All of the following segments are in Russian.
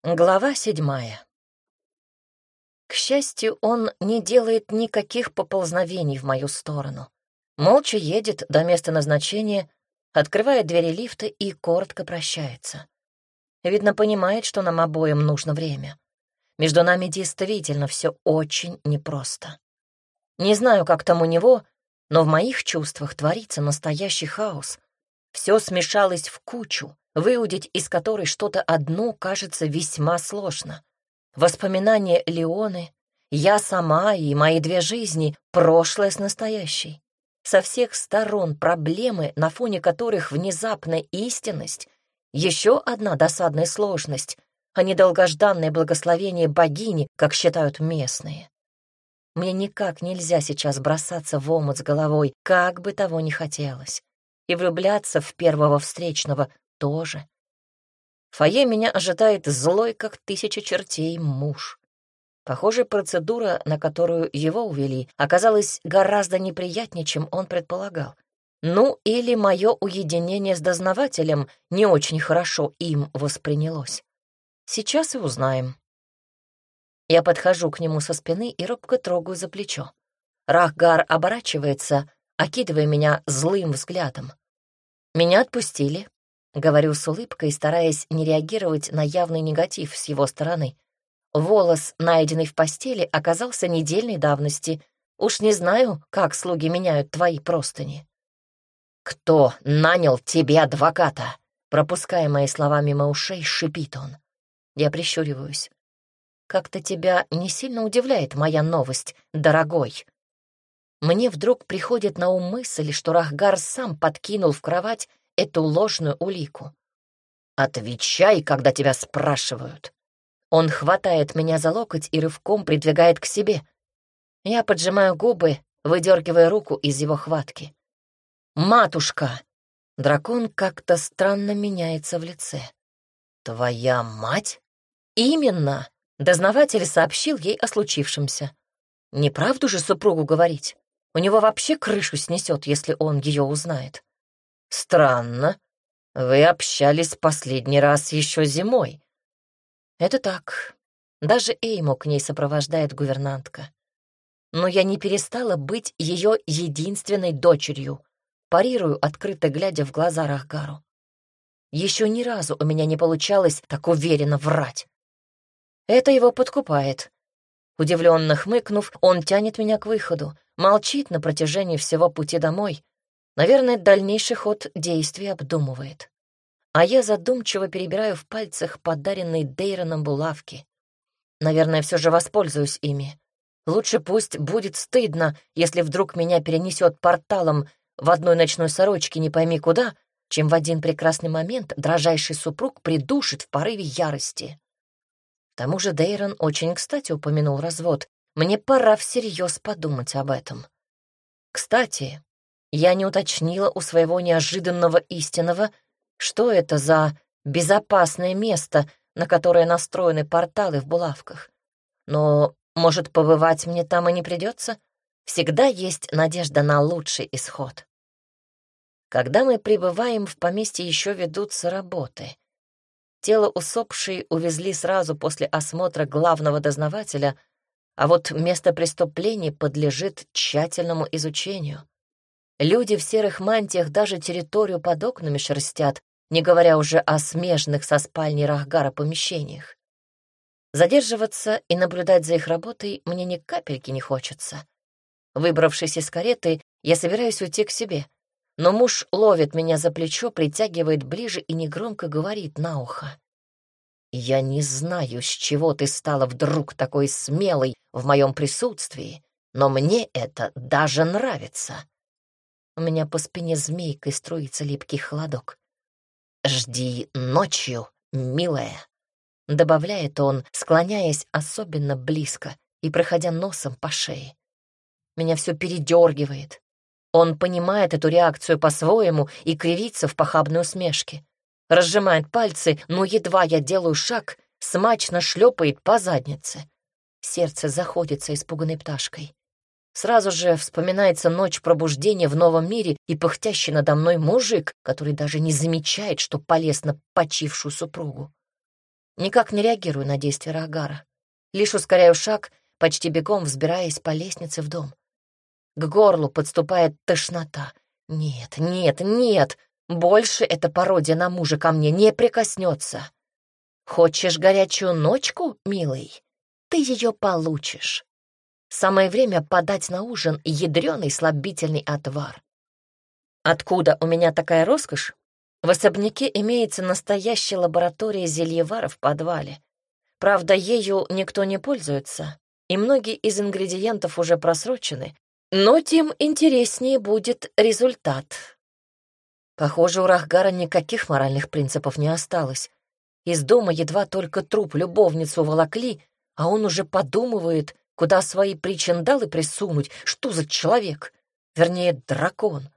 Глава 7. К счастью, он не делает никаких поползновений в мою сторону. Молча едет до места назначения, открывает двери лифта и коротко прощается. Видно, понимает, что нам обоим нужно время. Между нами действительно все очень непросто. Не знаю, как там у него, но в моих чувствах творится настоящий хаос. Все смешалось в кучу, выудить из которой что-то одно кажется весьма сложно. Воспоминания Леоны, я сама и мои две жизни, прошлое с настоящей. Со всех сторон проблемы, на фоне которых внезапная истинность, еще одна досадная сложность, а не долгожданное благословение богини, как считают местные. Мне никак нельзя сейчас бросаться в омут с головой, как бы того ни хотелось. И влюбляться в первого встречного тоже. В фойе меня ожидает злой, как тысяча чертей, муж. Похоже, процедура, на которую его увели, оказалась гораздо неприятнее, чем он предполагал. Ну, или мое уединение с дознавателем не очень хорошо им воспринялось. Сейчас и узнаем. Я подхожу к нему со спины и робко трогаю за плечо. Рахгар оборачивается, окидывая меня злым взглядом. «Меня отпустили», — говорю с улыбкой, стараясь не реагировать на явный негатив с его стороны. Волос, найденный в постели, оказался недельной давности. Уж не знаю, как слуги меняют твои простыни. «Кто нанял тебе адвоката?» Пропуская мои слова мимо ушей, шипит он. Я прищуриваюсь. «Как-то тебя не сильно удивляет моя новость, дорогой?» Мне вдруг приходит на ум мысль, что Рахгар сам подкинул в кровать эту ложную улику. «Отвечай, когда тебя спрашивают». Он хватает меня за локоть и рывком придвигает к себе. Я поджимаю губы, выдергивая руку из его хватки. «Матушка!» Дракон как-то странно меняется в лице. «Твоя мать?» «Именно!» Дознаватель сообщил ей о случившемся. Неправду же супругу говорить? У него вообще крышу снесет, если он ее узнает. Странно. Вы общались последний раз еще зимой. Это так. Даже Эйму к ней сопровождает гувернантка. Но я не перестала быть ее единственной дочерью. Парирую, открыто глядя в глаза Рахгару. Еще ни разу у меня не получалось так уверенно врать. Это его подкупает. Удивленно хмыкнув, он тянет меня к выходу, молчит на протяжении всего пути домой. Наверное, дальнейший ход действий обдумывает. А я задумчиво перебираю в пальцах подаренные Дейроном булавки. Наверное, все же воспользуюсь ими. Лучше пусть будет стыдно, если вдруг меня перенесет порталом в одной ночной сорочке не пойми куда, чем в один прекрасный момент дрожайший супруг придушит в порыве ярости. К тому же Дейрон очень кстати упомянул развод. Мне пора всерьез подумать об этом. Кстати, я не уточнила у своего неожиданного истинного, что это за безопасное место, на которое настроены порталы в булавках. Но, может, побывать мне там и не придется? Всегда есть надежда на лучший исход. Когда мы прибываем в поместье, еще ведутся работы. Тело усопшей увезли сразу после осмотра главного дознавателя, а вот место преступления подлежит тщательному изучению. Люди в серых мантиях даже территорию под окнами шерстят, не говоря уже о смежных со спальней Рахгара помещениях. Задерживаться и наблюдать за их работой мне ни капельки не хочется. Выбравшись из кареты, я собираюсь уйти к себе, но муж ловит меня за плечо, притягивает ближе и негромко говорит на ухо. «Я не знаю, с чего ты стала вдруг такой смелой в моем присутствии, но мне это даже нравится». У меня по спине змейкой струится липкий холодок. «Жди ночью, милая», — добавляет он, склоняясь особенно близко и проходя носом по шее. Меня все передергивает. Он понимает эту реакцию по-своему и кривится в похабной усмешке. Разжимает пальцы, но едва я делаю шаг, смачно шлепает по заднице. Сердце заходится испуганной пташкой. Сразу же вспоминается ночь пробуждения в новом мире и пыхтящий надо мной мужик, который даже не замечает, что полез на почившую супругу. Никак не реагирую на действия Рахгара. Лишь ускоряю шаг, почти бегом взбираясь по лестнице в дом. К горлу подступает тошнота. Нет, нет, нет! Больше эта пародия на мужа ко мне не прикоснется. Хочешь горячую ночку, милый? Ты ее получишь. Самое время подать на ужин ядреный слабительный отвар. Откуда у меня такая роскошь? В особняке имеется настоящая лаборатория зельевара в подвале. Правда, ею никто не пользуется, и многие из ингредиентов уже просрочены, но тем интереснее будет результат. Похоже, у Рахгара никаких моральных принципов не осталось. Из дома едва только труп любовницу волокли, а он уже подумывает, куда свои причиндалы присунуть. Что за человек? Вернее, дракон.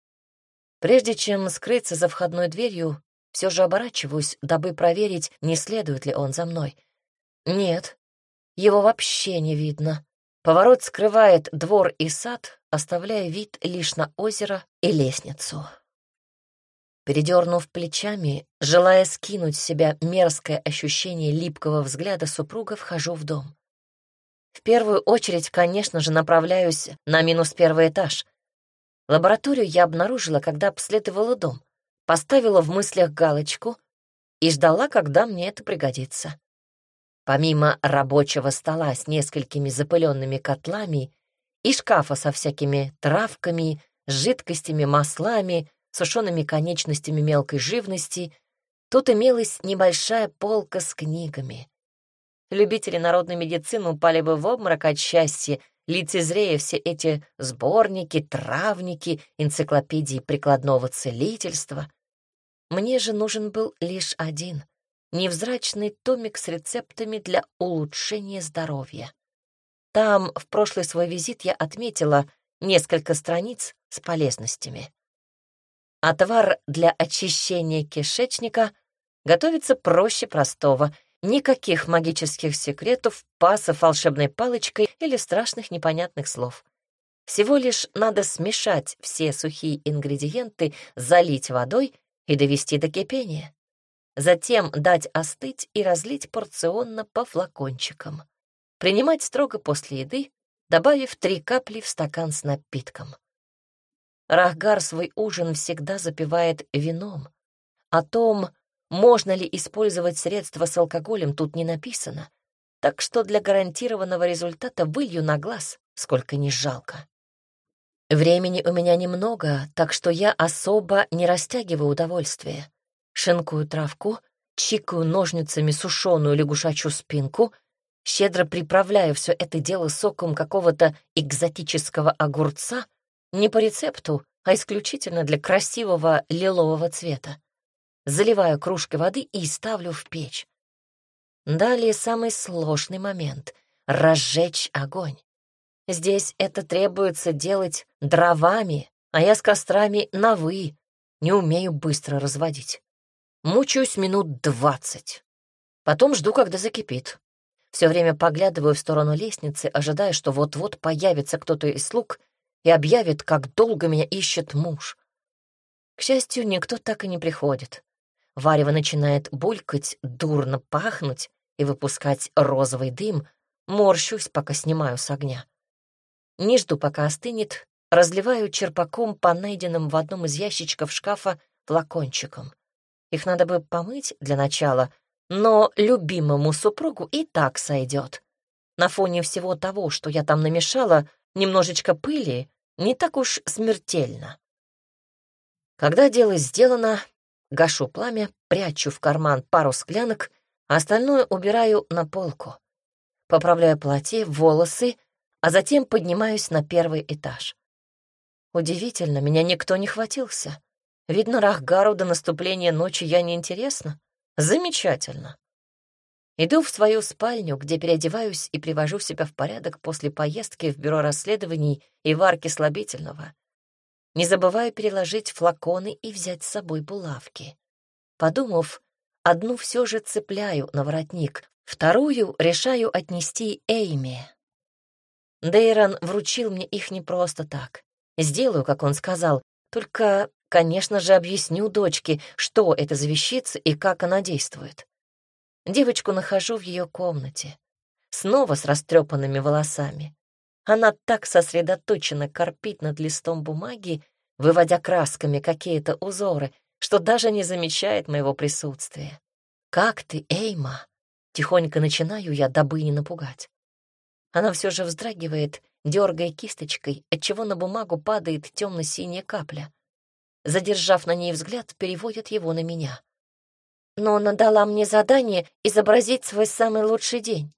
Прежде чем скрыться за входной дверью, все же оборачиваюсь, дабы проверить, не следует ли он за мной. Нет, его вообще не видно. Поворот скрывает двор и сад, оставляя вид лишь на озеро и лестницу. Передернув плечами, желая скинуть с себя мерзкое ощущение липкого взгляда супруга, вхожу в дом. В первую очередь, конечно же, направляюсь на -1 этаж. Лабораторию я обнаружила, когда обследовала дом, поставила в мыслях галочку и ждала, когда мне это пригодится. Помимо рабочего стола с несколькими запыленными котлами и шкафа со всякими травками, жидкостями, маслами, сушеными конечностями мелкой живности, тут имелась небольшая полка с книгами. Любители народной медицины упали бы в обморок от счастья, лицезрея все эти сборники, травники, энциклопедии прикладного целительства. Мне же нужен был лишь один — невзрачный томик с рецептами для улучшения здоровья. Там в прошлый свой визит я отметила несколько страниц с полезностями. Отвар для очищения кишечника готовится проще простого. Никаких магических секретов, пасов волшебной палочкой или страшных непонятных слов. Всего лишь надо смешать все сухие ингредиенты, залить водой и довести до кипения. Затем дать остыть и разлить порционно по флакончикам. Принимать строго после еды, добавив 3 капли в стакан с напитком. Рахгар свой ужин всегда запивает вином. О том, можно ли использовать средства с алкоголем, тут не написано. Так что для гарантированного результата вылью на глаз, сколько ни жалко. Времени у меня немного, так что я особо не растягиваю удовольствие. Шинкую травку, чикаю ножницами сушеную лягушачью спинку, щедро приправляю все это дело соком какого-то экзотического огурца, не по рецепту, а исключительно для красивого лилового цвета. Заливаю кружкой воды и ставлю в печь. Далее самый сложный момент — разжечь огонь. Здесь это требуется делать дровами, а я с кострами на «вы», не умею быстро разводить. Мучаюсь минут 20. Потом жду, когда закипит. Все время поглядываю в сторону лестницы, ожидая, что вот-вот появится кто-то из слуг и объявит, как долго меня ищет муж. К счастью, никто так и не приходит. Варево начинает булькать, дурно пахнуть и выпускать розовый дым. Морщусь, пока снимаю с огня. Не жду, пока остынет, разливаю черпаком по найденным в одном из ящичков шкафа флакончикам. Их надо бы помыть для начала, но любимому супругу и так сойдет. На фоне всего того, что я там намешала, немножечко пыли не так уж смертельно. Когда дело сделано, гашу пламя, прячу в карман пару склянок, а остальное убираю на полку. Поправляю платье, волосы, а затем поднимаюсь на 1 этаж. Удивительно, меня никто не хватился. Видно, Рахгару до наступления ночи я неинтересна. Замечательно. Иду в свою спальню, где переодеваюсь и привожу себя в порядок после поездки в бюро расследований и варки слабительного. Не забываю переложить флаконы и взять с собой булавки. Подумав, одну все же цепляю на воротник, вторую решаю отнести Эйме. Дейрон вручил мне их не просто так. Сделаю, как он сказал, только, конечно же, объясню дочке, что это за вещица и как она действует. Девочку нахожу в ее комнате, снова с растрепанными волосами. Она так сосредоточенно корпит над листом бумаги, выводя красками какие-то узоры, что даже не замечает моего присутствия. «Как ты, Эйма?» — тихонько начинаю я, дабы не напугать. Она все же вздрагивает, дергая кисточкой, отчего на бумагу падает темно-синяя капля. Задержав на ней взгляд, переводит его на меня. «Но она дала мне задание изобразить свой самый лучший день».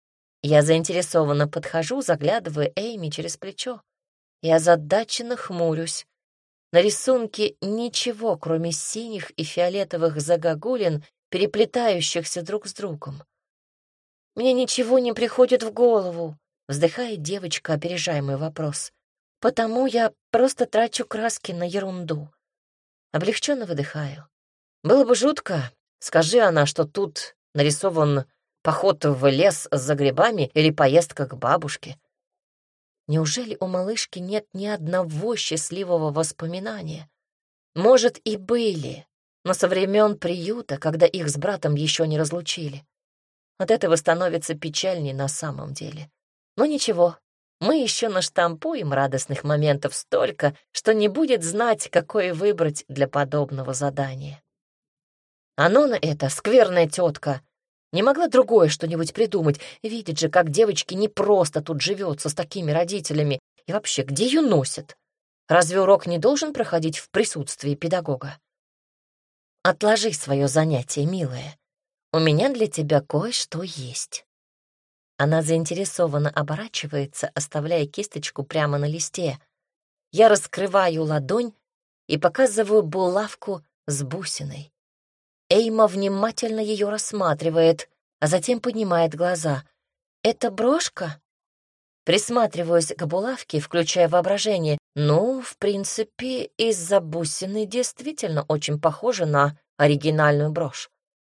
Я заинтересованно подхожу, заглядывая Эйми через плечо. Я озадаченно хмурюсь. На рисунке ничего, кроме синих и фиолетовых загогулин, переплетающихся друг с другом. «Мне ничего не приходит в голову», — вздыхает девочка, опережая мой вопрос. «Потому я просто трачу краски на ерунду». Облегченно выдыхаю. Было бы жутко, скажи она, что тут нарисован поход в лес за грибами или поездка к бабушке. Неужели у малышки нет ни одного счастливого воспоминания? Может, и были, но со времен приюта, когда их с братом еще не разлучили. От этого становится печальней на самом деле. Но ничего, мы еще наштампуем радостных моментов столько, что не будет знать, какое выбрать для подобного задания. Анона эта скверная тетка не могла другое что-нибудь придумать. Видит же, как девочке не просто тут живется с такими родителями. И вообще, где ее носят? Разве урок не должен проходить в присутствии педагога? Отложи свое занятие, милая. У меня для тебя кое-что есть. Она заинтересованно оборачивается, оставляя кисточку прямо на листе. Я раскрываю ладонь и показываю булавку с бусиной. Эйма внимательно ее рассматривает, а затем поднимает глаза. «Это брошка?» Присматриваюсь к булавке, включая воображение. Ну, в принципе, из-за бусины действительно очень похожа на оригинальную брошь.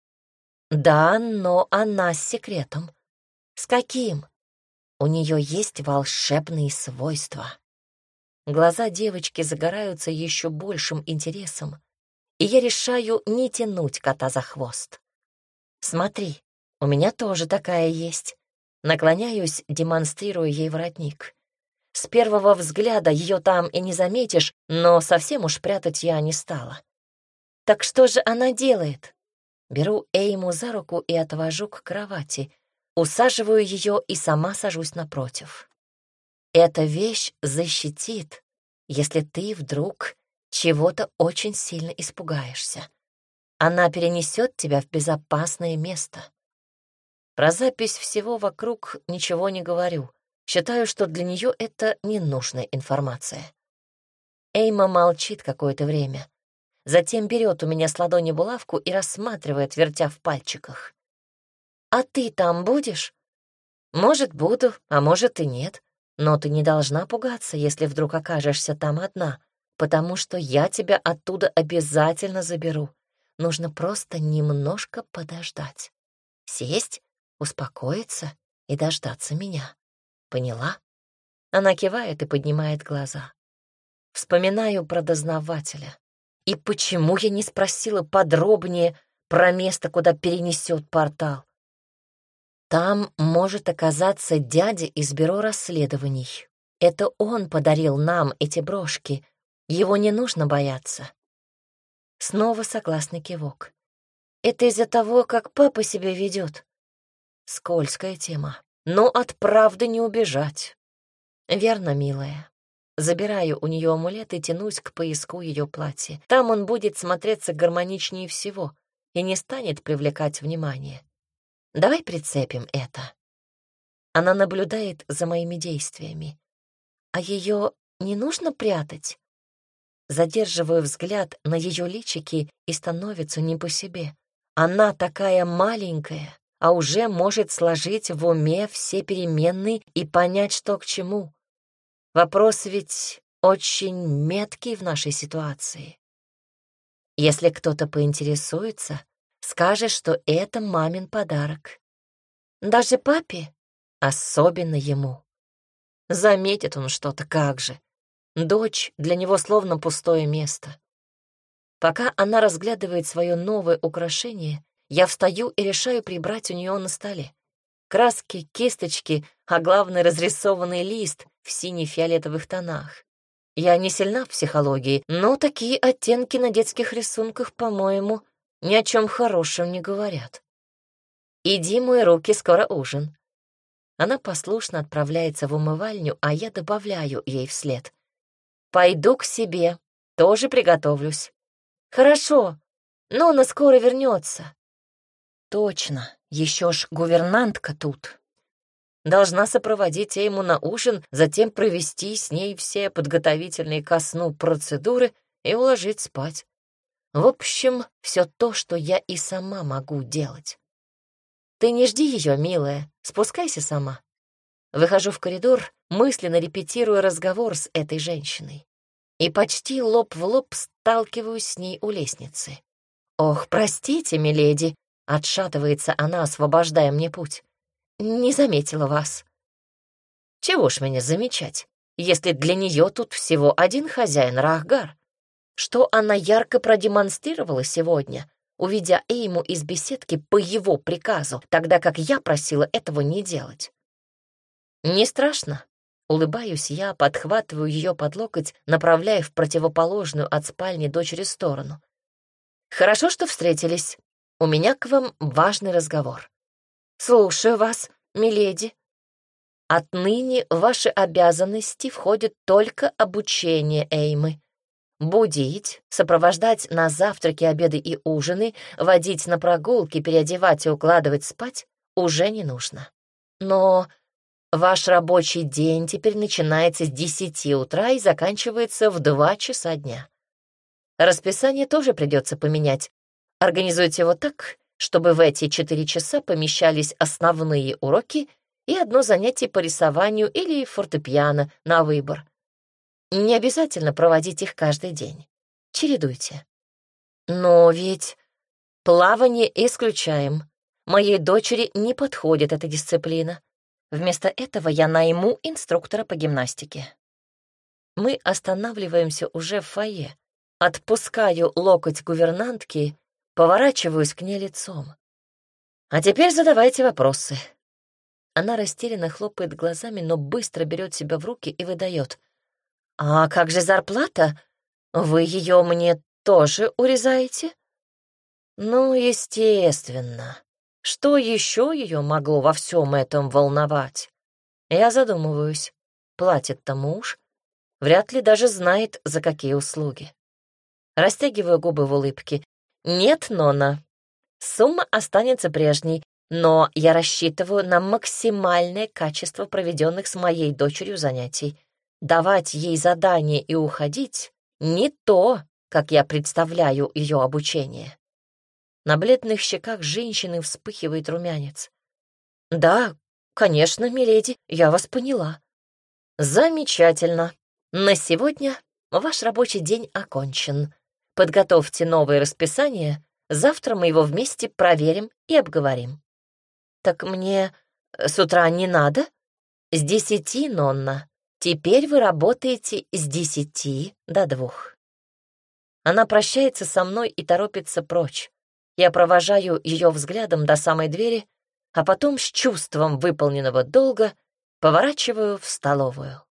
Да, но она с секретом. С каким? У нее есть волшебные свойства. Глаза девочки загораются еще большим интересом, и я решаю не тянуть кота за хвост. Смотри, у меня тоже такая есть. Наклоняюсь, демонстрируя ей воротник. С первого взгляда ее там и не заметишь, но совсем уж прятать я не стала. Так что же она делает? Беру Эйму за руку и отвожу к кровати. Усаживаю ее и сама сажусь напротив. Эта вещь защитит, если ты вдруг чего-то очень сильно испугаешься. Она перенесет тебя в безопасное место. Про запись всего вокруг ничего не говорю. Считаю, что для нее это ненужная информация. Эйма молчит какое-то время. Затем берет у меня с ладони булавку и рассматривает, вертя в пальчиках. «А ты там будешь?» «Может, буду, а может и нет. Но ты не должна пугаться, если вдруг окажешься там одна, потому что я тебя оттуда обязательно заберу. Нужно просто немножко подождать. Сесть, успокоиться и дождаться меня. Поняла?» Она кивает и поднимает глаза. Вспоминаю про дознавателя. И почему я не спросила подробнее про место, куда перенесет портал? Там может оказаться дядя из бюро расследований. Это он подарил нам эти брошки. Его не нужно бояться. Снова согласный кивок. Это из-за того, как папа себя ведет. Скользкая тема, но от правды не убежать. Верно, милая. Забираю у нее амулет и тянусь к пояску ее платья. Там он будет смотреться гармоничнее всего и не станет привлекать внимание. Давай прицепим это. Она наблюдает за моими действиями. А ее не нужно прятать? Задерживаю взгляд на ее личике и становится не по себе. Она такая маленькая, а уже может сложить в уме все переменные и понять, что к чему. Вопрос ведь очень меткий в нашей ситуации. Если кто-то поинтересуется, скажешь, что это мамин подарок. Даже папе, особенно ему. Заметит он что-то, как же. Дочь для него словно пустое место. Пока она разглядывает свое новое украшение, я встаю и решаю прибрать у нее на столе. Краски, кисточки, а главное, разрисованный лист в сине-фиолетовых тонах. Я не сильна в психологии, но такие оттенки на детских рисунках, по-моему, ни о чем хорошем не говорят. «Иди, мой руки, скоро ужин». Она послушно отправляется в умывальню, а я добавляю ей вслед. «Пойду к себе, тоже приготовлюсь». «Хорошо, но она скоро вернется». «Точно, еще ж гувернантка тут». Должна сопроводить Эйму на ужин, затем провести с ней все подготовительные ко сну процедуры и уложить спать. В общем, все то, что я и сама могу делать. Ты не жди ее, милая, спускайся сама. Выхожу в коридор, мысленно репетируя разговор с этой женщиной. И почти лоб в лоб сталкиваюсь с ней у лестницы. «Ох, простите, миледи», — отшатывается она, освобождая мне путь. «Не заметила вас». Чего ж меня замечать, если для нее тут всего один хозяин Рахгар? Что она ярко продемонстрировала сегодня, увидя Эйму из беседки по его приказу, тогда как я просила этого не делать. «Не страшно», — улыбаюсь я, подхватываю ее под локоть, направляя в противоположную от спальни дочери сторону. «Хорошо, что встретились. У меня к вам важный разговор». «Слушаю вас, миледи». «Отныне в ваши обязанности входит только обучение Эймы. Будить, сопровождать на завтраки, обеды и ужины, водить на прогулки, переодевать и укладывать спать уже не нужно. Но ваш рабочий день теперь начинается с 10 утра и заканчивается в 2 часа дня. Расписание тоже придется поменять. Организуйте его так, чтобы в эти 4 часа помещались основные уроки и одно занятие по рисованию или фортепиано на выбор. Не обязательно проводить их каждый день. Чередуйте. Но ведь плавание исключаем. Моей дочери не подходит эта дисциплина. Вместо этого я найму инструктора по гимнастике. Мы останавливаемся уже в фойе. Отпускаю локоть гувернантки, поворачиваюсь к ней лицом. А теперь задавайте вопросы. Она растерянно хлопает глазами, но быстро берет себя в руки и выдает. «А как же зарплата? Вы ее мне тоже урезаете?» «Ну, естественно. Что еще ее могло во всем этом волновать?» Я задумываюсь. Платит-то муж. Вряд ли даже знает, за какие услуги. Растягиваю губы в улыбке. «Нет, Нона, сумма останется прежней, но я рассчитываю на максимальное качество проведенных с моей дочерью занятий. Давать ей задание и уходить — не то, как я представляю ее обучение». На бледных щеках женщины вспыхивает румянец. «Да, конечно, миледи, я вас поняла». «Замечательно. На сегодня ваш рабочий день окончен. Подготовьте новое расписание, завтра мы его вместе проверим и обговорим». «Так мне с утра не надо?» «С 10, Нонна. Теперь вы работаете с 10 до 2». Она прощается со мной и торопится прочь. Я провожаю ее взглядом до самой двери, а потом с чувством выполненного долга поворачиваю в столовую.